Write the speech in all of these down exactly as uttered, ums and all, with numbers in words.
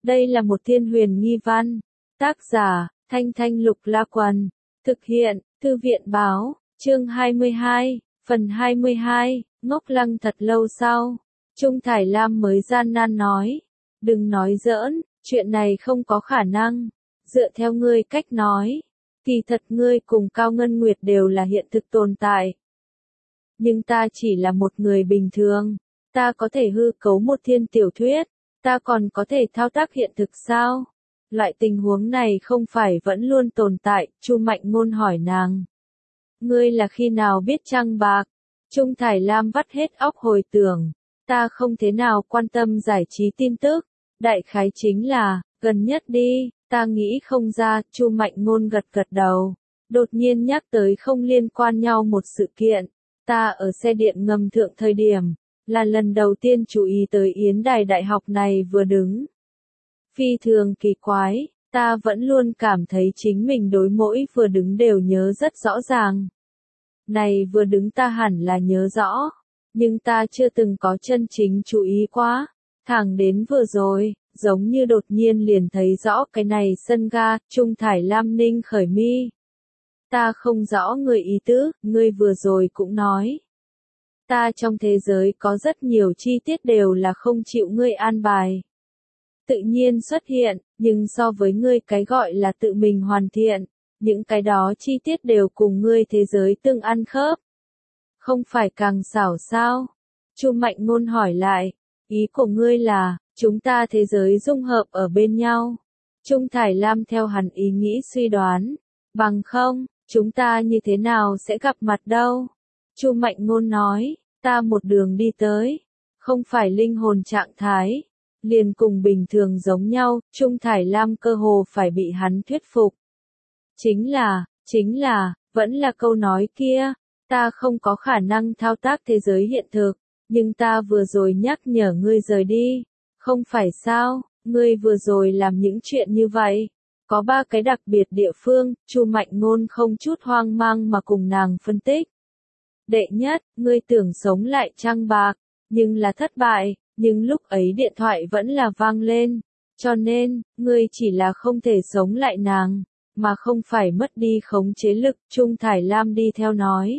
Đây là một thiên huyền nghi văn. Tác giả, Thanh Thanh Lục La Quần. Thực hiện, Thư viện Báo. Chương hai mươi hai, phần hai mươi hai, ngốc lăng thật lâu sau. Trung Thải Lam mới gian nan nói. Đừng nói giỡn, chuyện này không có khả năng. Dựa theo ngươi cách nói, kỳ thật ngươi cùng Cao Ngân Nguyệt đều là hiện thực tồn tại. Nhưng ta chỉ là một người bình thường. Ta có thể hư cấu một thiên tiểu thuyết. Ta còn có thể thao tác hiện thực sao? Loại tình huống này không phải vẫn luôn tồn tại, Chu Mạnh Ngôn hỏi nàng. Ngươi là khi nào biết trăng bạc? Trung Thải Lam vắt hết óc hồi tưởng. Ta không thế nào quan tâm giải trí tin tức. Đại khái chính là, gần nhất đi, ta nghĩ không ra, Chu Mạnh Ngôn gật gật đầu. Đột nhiên nhắc tới không liên quan nhau một sự kiện. Ta ở xe điện ngầm thượng thời điểm, là lần đầu tiên chú ý tới Yến Đài đại học này vừa đứng. Phi thường kỳ quái, ta vẫn luôn cảm thấy chính mình đối mỗi vừa đứng đều nhớ rất rõ ràng. Này vừa đứng ta hẳn là nhớ rõ, nhưng ta chưa từng có chân chính chú ý quá. Thẳng đến vừa rồi, giống như đột nhiên liền thấy rõ cái này sân ga, Trung Thải Lam ninh khởi mi. Ta không rõ người ý tứ, ngươi vừa rồi cũng nói. Ta trong thế giới có rất nhiều chi tiết đều là không chịu ngươi an bài. Tự nhiên xuất hiện, nhưng so với ngươi cái gọi là tự mình hoàn thiện, những cái đó chi tiết đều cùng ngươi thế giới tương ăn khớp. Không phải càng xảo sao? Chu Mạnh Ngôn hỏi lại, ý của ngươi là, chúng ta thế giới dung hợp ở bên nhau. Trung Thải Lam theo hẳn ý nghĩ suy đoán, bằng không, chúng ta như thế nào sẽ gặp mặt đâu? Chu Mạnh Ngôn nói, ta một đường đi tới, không phải linh hồn trạng thái, liền cùng bình thường giống nhau, Trung Thải Lam cơ hồ phải bị hắn thuyết phục. Chính là, chính là, vẫn là câu nói kia, ta không có khả năng thao tác thế giới hiện thực, nhưng ta vừa rồi nhắc nhở ngươi rời đi, không phải sao, ngươi vừa rồi làm những chuyện như vậy. Có ba cái đặc biệt địa phương, Chu Mạnh Ngôn không chút hoang mang mà cùng nàng phân tích. Đệ nhất, ngươi tưởng sống lại trăng bạc, nhưng là thất bại, nhưng lúc ấy điện thoại vẫn là vang lên, cho nên, ngươi chỉ là không thể sống lại nàng, mà không phải mất đi khống chế lực, Trung Thải Lam đi theo nói.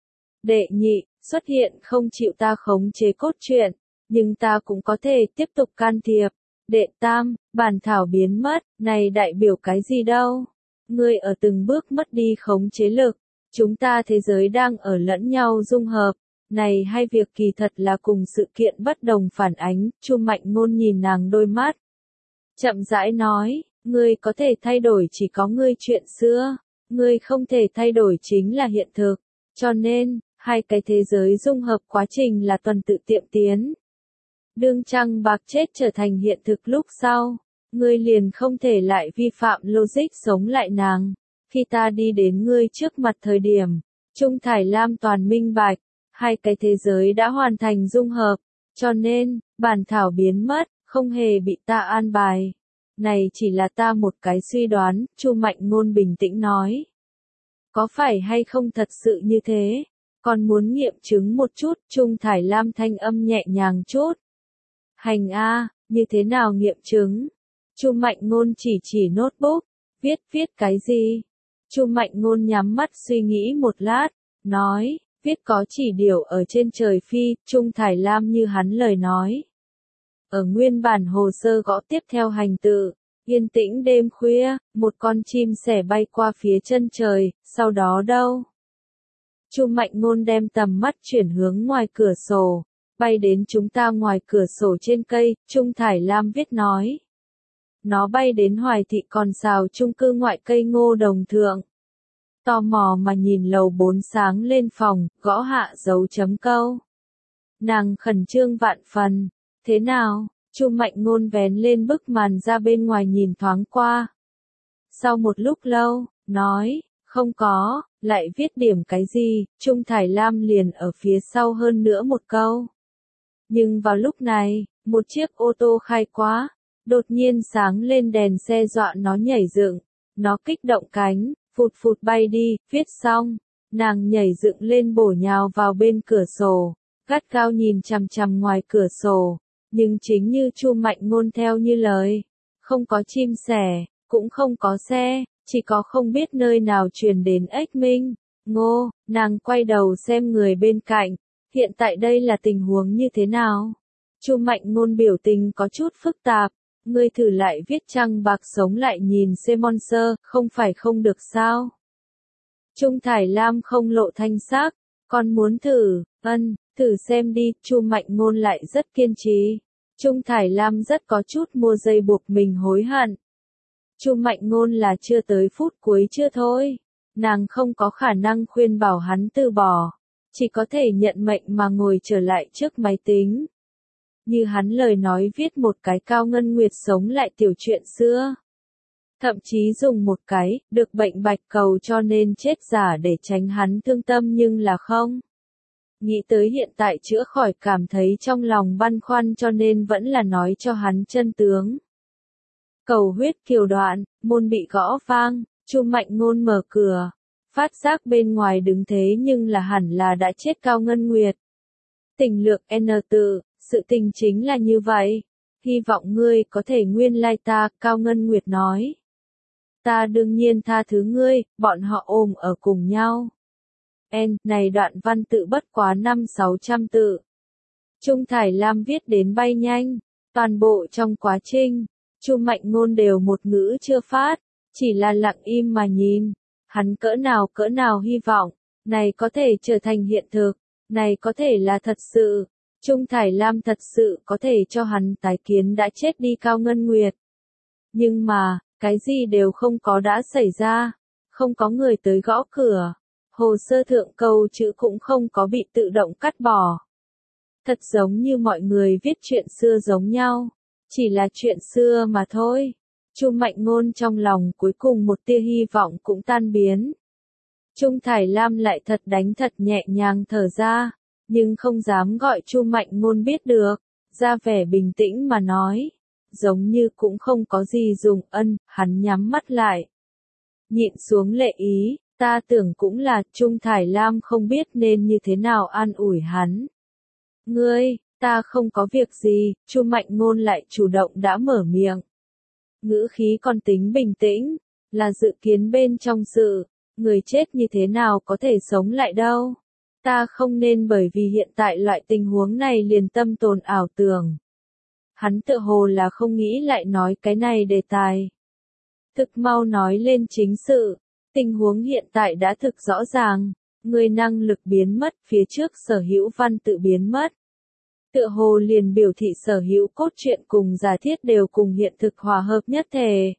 Đệ nhị, xuất hiện không chịu ta khống chế cốt truyện, nhưng ta cũng có thể tiếp tục can thiệp. Đệ tam, bản thảo biến mất, này đại biểu cái gì đâu? Ngươi ở từng bước mất đi khống chế lực, chúng ta thế giới đang ở lẫn nhau dung hợp, này hay việc kỳ thật là cùng sự kiện bất đồng phản ánh, Chu Mạnh Ngôn nhìn nàng đôi mắt. Chậm rãi nói, ngươi có thể thay đổi chỉ có ngươi chuyện xưa, ngươi không thể thay đổi chính là hiện thực, cho nên, hai cái thế giới dung hợp quá trình là tuần tự tiệm tiến. Đương trăng bạc chết trở thành hiện thực lúc sau, ngươi liền không thể lại vi phạm logic sống lại nàng. Khi ta đi đến ngươi trước mặt thời điểm, Trung Thải Lam toàn minh bạch, hai cái thế giới đã hoàn thành dung hợp, cho nên, bản thảo biến mất, không hề bị ta an bài. Này chỉ là ta một cái suy đoán, Chu Mạnh Ngôn bình tĩnh nói. Có phải hay không thật sự như thế? Còn muốn nghiệm chứng một chút, Trung Thải Lam thanh âm nhẹ nhàng chút. Hành a, như thế nào nghiệm chứng? Chu Mạnh Ngôn chỉ chỉ notebook, viết viết cái gì? Chu Mạnh Ngôn nhắm mắt suy nghĩ một lát, nói, viết có chỉ điều ở trên trời phi, Trung Thải Lam như hắn lời nói. Ở nguyên bản hồ sơ gõ tiếp theo hành tự, yên tĩnh đêm khuya, một con chim sẻ bay qua phía chân trời, sau đó đâu? Chu Mạnh Ngôn đem tầm mắt chuyển hướng ngoài cửa sổ, bay đến chúng ta ngoài cửa sổ trên cây, Trung Thải Lam viết nói. Nó bay đến Hoài Thị Còn Sào chung cư ngoại cây ngô đồng thượng. Tò mò mà nhìn lầu bốn sáng lên phòng, gõ hạ dấu chấm câu. Nàng khẩn trương vạn phần. Thế nào? Chu Mạnh Ngôn vén lên bức màn ra bên ngoài nhìn thoáng qua. Sau một lúc lâu, nói, không có, lại viết điểm cái gì, Trung Thải Lam liền ở phía sau hơn nữa một câu. Nhưng vào lúc này, một chiếc ô tô khai quá, đột nhiên sáng lên đèn xe dọa nó nhảy dựng, nó kích động cánh, phụt phụt bay đi, viết xong, nàng nhảy dựng lên bổ nhào vào bên cửa sổ, gắt gao nhìn chằm chằm ngoài cửa sổ, nhưng chính như Chu Mạnh Ngôn theo như lời, không có chim sẻ, cũng không có xe, chỉ có không biết nơi nào truyền đến ếch minh. Ngô, nàng quay đầu xem người bên cạnh, hiện tại đây là tình huống như thế nào? Chu Mạnh Ngôn biểu tình có chút phức tạp, ngươi thử lại viết trăng bạc sống lại nhìn Semonser, không phải không được sao? Trung Thải Lam không lộ thanh sắc, con muốn thử, ân, thử xem đi, Chu Mạnh Ngôn lại rất kiên trì. Trung Thải Lam rất có chút mua dây buộc mình hối hận. Chu Mạnh Ngôn là chưa tới phút cuối chưa thôi, nàng không có khả năng khuyên bảo hắn từ bỏ, chỉ có thể nhận mệnh mà ngồi trở lại trước máy tính. Như hắn lời nói viết một cái Cao Ngân Nguyệt sống lại tiểu chuyện xưa. Thậm chí dùng một cái, được bệnh bạch cầu cho nên chết giả để tránh hắn thương tâm nhưng là không. Nghĩ tới hiện tại chữa khỏi cảm thấy trong lòng băn khoăn cho nên vẫn là nói cho hắn chân tướng. Cầu huyết kiều đoạn, môn bị gõ vang, Chu Mạnh Ngôn mở cửa. Phát giác bên ngoài đứng thế nhưng là hẳn là đã chết Cao Ngân Nguyệt. Tình lượng N tự, sự tình chính là như vậy. Hy vọng ngươi có thể nguyên lai ta, Cao Ngân Nguyệt nói. Ta đương nhiên tha thứ ngươi, bọn họ ôm ở cùng nhau. N, này đoạn văn tự bất quá năm sáu trăm tự. Trung Thải Lam viết đến bay nhanh, toàn bộ trong quá trình, Chu Mạnh Ngôn đều một ngữ chưa phát, chỉ là lặng im mà nhìn. Hắn cỡ nào cỡ nào hy vọng, này có thể trở thành hiện thực, này có thể là thật sự. Trung Thải Lam thật sự có thể cho hắn tái kiến đã chết đi Cao Ngân Nguyệt. Nhưng mà, cái gì đều không có đã xảy ra, không có người tới gõ cửa, hồ sơ thượng câu chữ cũng không có bị tự động cắt bỏ. Thật giống như mọi người viết chuyện xưa giống nhau, chỉ là chuyện xưa mà thôi. Chu Mạnh Ngôn trong lòng cuối cùng một tia hy vọng cũng tan biến. Trung Thải Lam lại thật đánh thật nhẹ nhàng thở ra, nhưng không dám gọi Chu Mạnh Ngôn biết được, ra vẻ bình tĩnh mà nói, giống như cũng không có gì dùng. Ân, hắn nhắm mắt lại, nhịn xuống lệ ý, ta tưởng cũng là. Trung Thải Lam không biết nên như thế nào an ủi hắn. Ngươi, ta không có việc gì, Chu Mạnh Ngôn lại chủ động đã mở miệng. Ngữ khí còn tính bình tĩnh, là dự kiến bên trong sự, người chết như thế nào có thể sống lại đâu. Ta không nên bởi vì hiện tại loại tình huống này liền tâm tồn ảo tưởng. Hắn tựa hồ là không nghĩ lại nói cái này đề tài. Thực mau nói lên chính sự, tình huống hiện tại đã thực rõ ràng, người năng lực biến mất phía trước sở hữu văn tự biến mất. Tựa hồ liền biểu thị sở hữu cốt truyện cùng giả thiết đều cùng hiện thực hòa hợp nhất thể.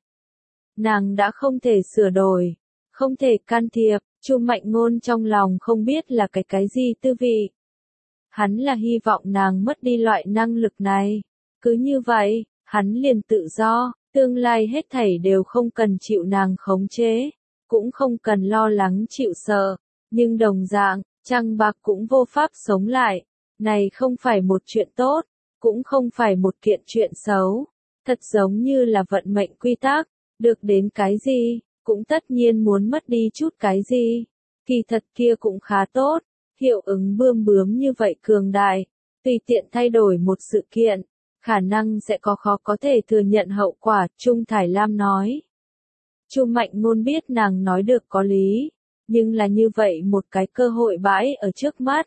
Nàng đã không thể sửa đổi, không thể can thiệp, Chu Mạnh Ngôn trong lòng không biết là cái cái gì tư vị. Hắn là hy vọng nàng mất đi loại năng lực này. Cứ như vậy, hắn liền tự do, tương lai hết thảy đều không cần chịu nàng khống chế, cũng không cần lo lắng chịu sợ, nhưng đồng dạng, trăng bạc cũng vô pháp sống lại. Này không phải một chuyện tốt, cũng không phải một kiện chuyện xấu, thật giống như là vận mệnh quy tắc, được đến cái gì, cũng tất nhiên muốn mất đi chút cái gì. Kỳ thật kia cũng khá tốt, hiệu ứng bươm bướm như vậy cường đại, tùy tiện thay đổi một sự kiện, khả năng sẽ có khó có thể thừa nhận hậu quả. Trung Thải Lam nói. Chu Mạnh Ngôn biết nàng nói được có lý, nhưng là như vậy một cái cơ hội bãi ở trước mắt.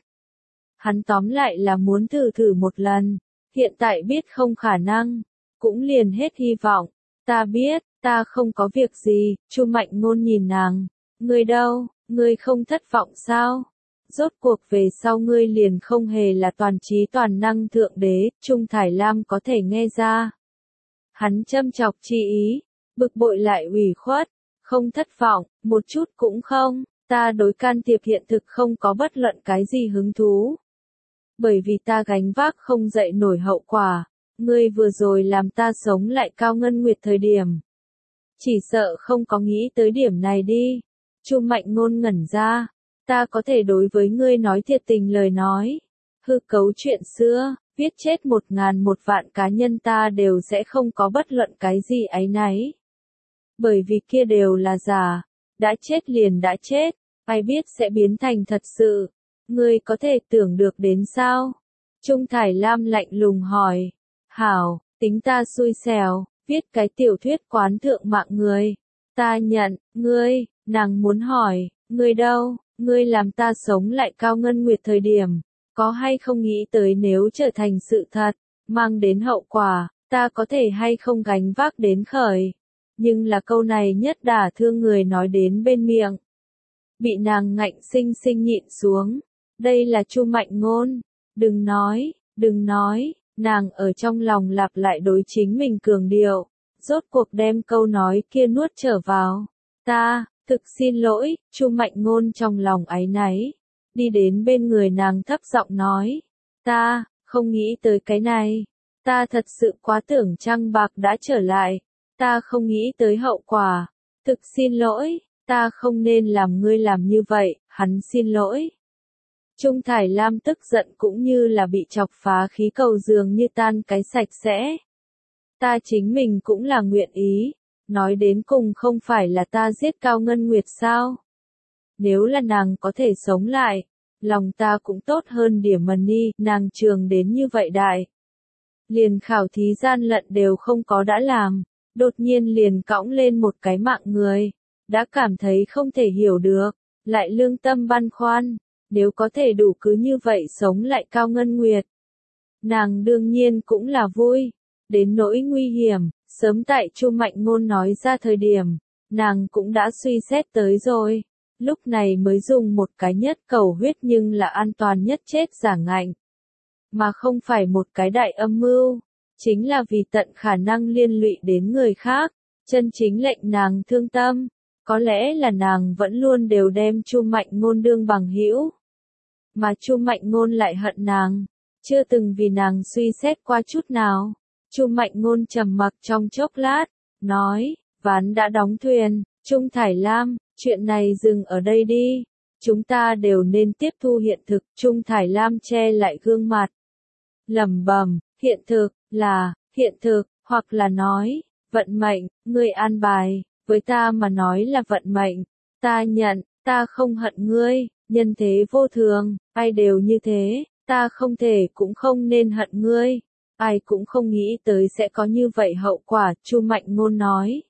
Hắn tóm lại là muốn thử thử một lần, hiện tại biết không khả năng, cũng liền hết hy vọng. Ta biết, ta không có việc gì. Chu Mạnh Ngôn nhìn nàng, ngươi đâu, ngươi không thất vọng sao? Rốt cuộc về sau ngươi liền không hề là toàn trí toàn năng thượng đế. Trung Thải Lam có thể nghe ra. Hắn châm chọc chi ý, bực bội lại ủy khuất, không thất vọng, một chút cũng không, ta đối can thiệp hiện thực không có bất luận cái gì hứng thú. Bởi vì ta gánh vác không dậy nổi hậu quả, ngươi vừa rồi làm ta sống lại Cao Ngân Nguyệt thời điểm. Chỉ sợ không có nghĩ tới điểm này đi. Chu Mạnh Ngôn ngẩn ra, ta có thể đối với ngươi nói thiệt tình lời nói. Hư cấu chuyện xưa, viết chết một ngàn một vạn cá nhân ta đều sẽ không có bất luận cái gì áy náy. Bởi vì kia đều là giả, đã chết liền đã chết, ai biết sẽ biến thành thật sự. Ngươi có thể tưởng được đến sao? Trung Thải Lam lạnh lùng hỏi. Hảo, tính ta xui xẻo, viết cái tiểu thuyết quán thượng mạng người. Ta nhận, ngươi, nàng muốn hỏi, ngươi đâu, ngươi làm ta sống lại Cao Ngân Nguyệt thời điểm, có hay không nghĩ tới nếu trở thành sự thật, mang đến hậu quả, ta có thể hay không gánh vác đến khởi. Nhưng là câu này nhất đả thương người nói đến bên miệng. Bị nàng ngạnh sinh sinh nhịn xuống. Đây là Chu Mạnh Ngôn. Đừng nói, đừng nói, nàng ở trong lòng lặp lại đối chính mình cường điệu. Rốt cuộc đem câu nói kia nuốt trở vào. Ta, thực xin lỗi, Chu Mạnh Ngôn trong lòng áy náy. Đi đến bên người nàng thấp giọng nói. Ta, không nghĩ tới cái này. Ta thật sự quá tưởng Trăng Bạc đã trở lại. Ta không nghĩ tới hậu quả. Thực xin lỗi, ta không nên làm ngươi làm như vậy, hắn xin lỗi. Trung Thải Lam tức giận cũng như là bị chọc phá khí cầu dường như tan cái sạch sẽ. Ta chính mình cũng là nguyện ý, nói đến cùng không phải là ta giết Cao Ngân Nguyệt sao? Nếu là nàng có thể sống lại, lòng ta cũng tốt hơn điểm mần đi, nàng trường đến như vậy đại. Liền khảo thí gian lận đều không có đã làm, đột nhiên liền cõng lên một cái mạng người, đã cảm thấy không thể hiểu được, lại lương tâm băn khoăn, nếu có thể đủ cứ như vậy sống lại Cao Ngân Nguyệt. Nàng đương nhiên cũng là vui, đến nỗi nguy hiểm, sớm tại Chu Mạnh Ngôn nói ra thời điểm, nàng cũng đã suy xét tới rồi, lúc này mới dùng một cái nhất cầu huyết nhưng là an toàn nhất chết giả ngạnh. Mà không phải một cái đại âm mưu, chính là vì tận khả năng liên lụy đến người khác, chân chính lệnh nàng thương tâm, có lẽ là nàng vẫn luôn đều đem Chu Mạnh Ngôn đương bằng hữu, mà Chu Mạnh Ngôn lại hận nàng, chưa từng vì nàng suy xét qua chút nào. Chu Mạnh Ngôn trầm mặc trong chốc lát, nói, ván đã đóng thuyền, Trung Thải Lam, chuyện này dừng ở đây đi, chúng ta đều nên tiếp thu hiện thực. Trung Thải Lam che lại gương mặt, lẩm bẩm, hiện thực, là, hiện thực, hoặc là nói, vận mệnh, ngươi an bài, với ta mà nói là vận mệnh, ta nhận, ta không hận ngươi, nhân thế vô thường, ai đều như thế, ta không thể cũng không nên hận ngươi, ai cũng không nghĩ tới sẽ có như vậy hậu quả, Chu Mạnh Ngôn nói.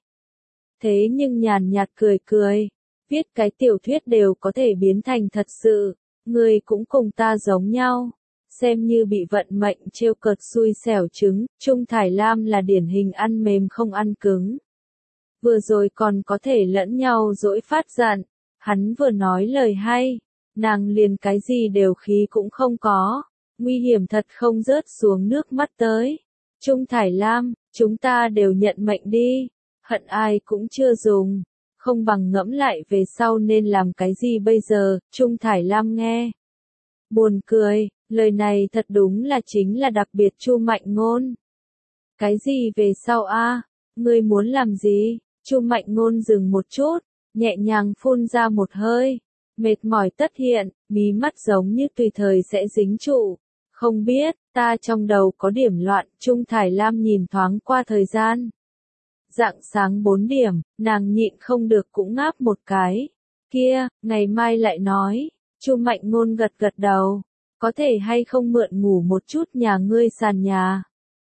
Thế nhưng nhàn nhạt cười cười, viết cái tiểu thuyết đều có thể biến thành thật sự, ngươi cũng cùng ta giống nhau. Xem như bị vận mệnh trêu cợt xui xẻo trứng, Trung Thải Lam là điển hình ăn mềm không ăn cứng. Vừa rồi còn có thể lẫn nhau dỗi phát giận, hắn vừa nói lời hay, nàng liền cái gì đều khí cũng không có, nguy hiểm thật không rớt xuống nước mắt tới. Trung Thải Lam, chúng ta đều nhận mệnh đi, hận ai cũng chưa dùng, không bằng ngẫm lại về sau nên làm cái gì bây giờ. Trung Thải Lam nghe buồn cười, lời này thật đúng là chính là đặc biệt Chu Mạnh Ngôn. Cái gì về sau a? Ngươi muốn làm gì? Chu Mạnh Ngôn dừng một chút, nhẹ nhàng phun ra một hơi, mệt mỏi tất hiện, mí mắt giống như tùy thời sẽ dính trụ. Không biết, ta trong đầu có điểm loạn. Trung Thải Lam nhìn thoáng qua thời gian. Rạng sáng bốn điểm, nàng nhịn không được cũng ngáp một cái. Kia, ngày mai lại nói. Chu Mạnh Ngôn gật gật đầu, có thể hay không mượn ngủ một chút nhà ngươi sàn nhà.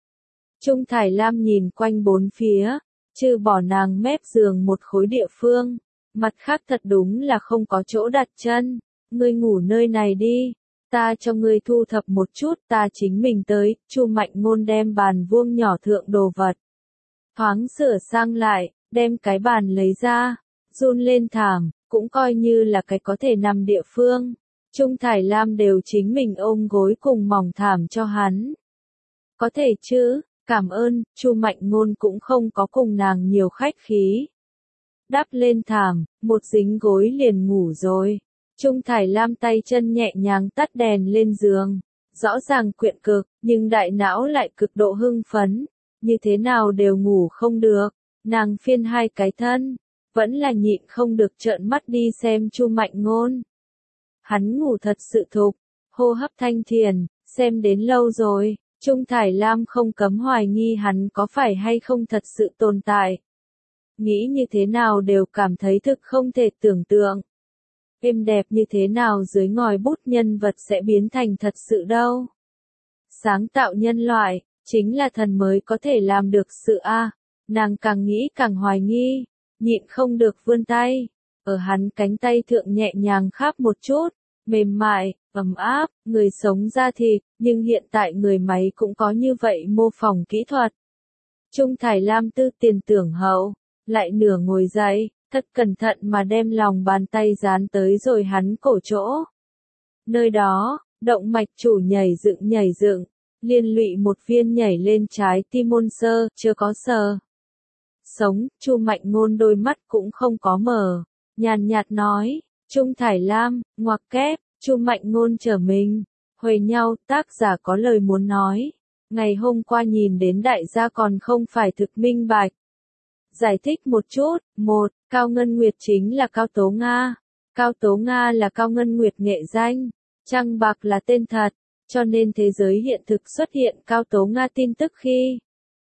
Trung Thải Lam nhìn quanh bốn phía, trừ bỏ nàng mép giường một khối địa phương, mặt khác thật đúng là không có chỗ đặt chân. Ngươi ngủ nơi này đi, ta cho ngươi thu thập một chút, ta chính mình tới. Chu Mạnh Ngôn đem bàn vuông nhỏ thượng đồ vật thoáng sửa sang lại, đem cái bàn lấy ra, run lên thảm, cũng coi như là cái có thể nằm địa phương. Trung Thải Lam đều chính mình ôm gối cùng mỏng thảm cho hắn. Có thể chứ, cảm ơn. Chu Mạnh Ngôn cũng không có cùng nàng nhiều khách khí. Đắp lên thảm, một dính gối liền ngủ rồi. Trung Thải Lam tay chân nhẹ nhàng tắt đèn lên giường, rõ ràng quyện cực, nhưng đại não lại cực độ hưng phấn, như thế nào đều ngủ không được. Nàng phiên hai cái thân, vẫn là nhịn không được trợn mắt đi xem Chu Mạnh Ngôn. Hắn ngủ thật sự thục, hô hấp thanh thiền, xem đến lâu rồi, Trung Thải Lam không cấm hoài nghi hắn có phải hay không thật sự tồn tại. Nghĩ như thế nào đều cảm thấy thực không thể tưởng tượng. Êm đẹp như thế nào dưới ngòi bút nhân vật sẽ biến thành thật sự đâu. Sáng tạo nhân loại, chính là thần mới có thể làm được sự a. Nàng càng nghĩ càng hoài nghi, nhịn không được vươn tay, ở hắn cánh tay thượng nhẹ nhàng khắp một chút, mềm mại, ấm áp, người sống da thịt, nhưng hiện tại người máy cũng có như vậy mô phỏng kỹ thuật. Trung Thải Lam tư tiền tưởng hậu, lại nửa ngồi dậy, thật cẩn thận mà đem lòng bàn tay dán tới rồi hắn cổ chỗ. Nơi đó, động mạch chủ nhảy dựng nhảy dựng, liên lụy một viên nhảy lên trái tim môn sơ, chưa có sờ. Sống, Chu Mạnh Ngôn đôi mắt cũng không có mở, nhàn nhạt nói, Trung Thải Lam, ngoặc kép, Chu Mạnh Ngôn trở mình, huề nhau, tác giả có lời muốn nói. Ngày hôm qua nhìn đến đại gia còn không phải thực minh bạch. Giải thích một chút, một, Cao Ngân Nguyệt chính là Cao Tố Nga. Cao Tố Nga là Cao Ngân Nguyệt nghệ danh, Trăng Bạc là tên thật, cho nên thế giới hiện thực xuất hiện Cao Tố Nga tin tức khi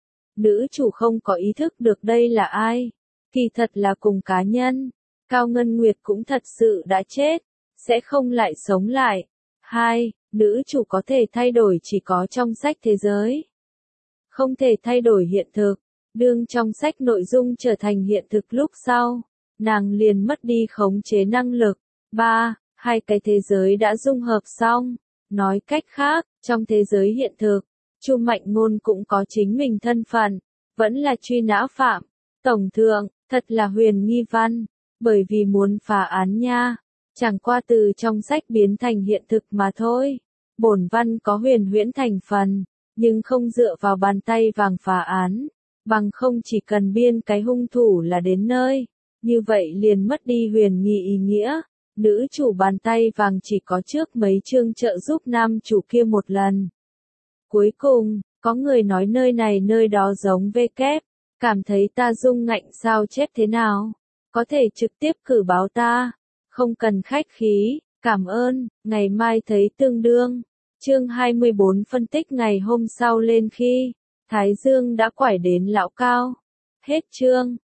nữ chủ không có ý thức được đây là ai, kỳ thật là cùng cá nhân. Cao Ngân Nguyệt cũng thật sự đã chết, sẽ không lại sống lại. Hai, nữ chủ có thể thay đổi chỉ có trong sách thế giới, không thể thay đổi hiện thực. Đương trong sách nội dung trở thành hiện thực lúc sau, nàng liền mất đi khống chế năng lực. Ba, hai cái thế giới đã dung hợp xong. Nói cách khác, trong thế giới hiện thực, Chu Mạnh Ngôn cũng có chính mình thân phận, vẫn là truy nã phạm. Tổng thượng, thật là huyền nghi văn, bởi vì muốn phá án nha, chẳng qua từ trong sách biến thành hiện thực mà thôi. Bổn văn có huyền huyễn thành phần, nhưng không dựa vào bàn tay vàng phá án, bằng không chỉ cần biên cái hung thủ là đến nơi, như vậy liền mất đi huyền nghi ý nghĩa. Nữ chủ bàn tay vàng chỉ có trước mấy chương trợ giúp nam chủ kia một lần. Cuối cùng, có người nói nơi này nơi đó giống vê kép, cảm thấy ta dung ngạnh sao chép thế nào, có thể trực tiếp cử báo ta, không cần khách khí, cảm ơn, ngày mai thấy tương đương. Chương hai mươi bốn phân tích ngày hôm sau lên khi Thái Dương đã quải đến lão cao. Hết chương.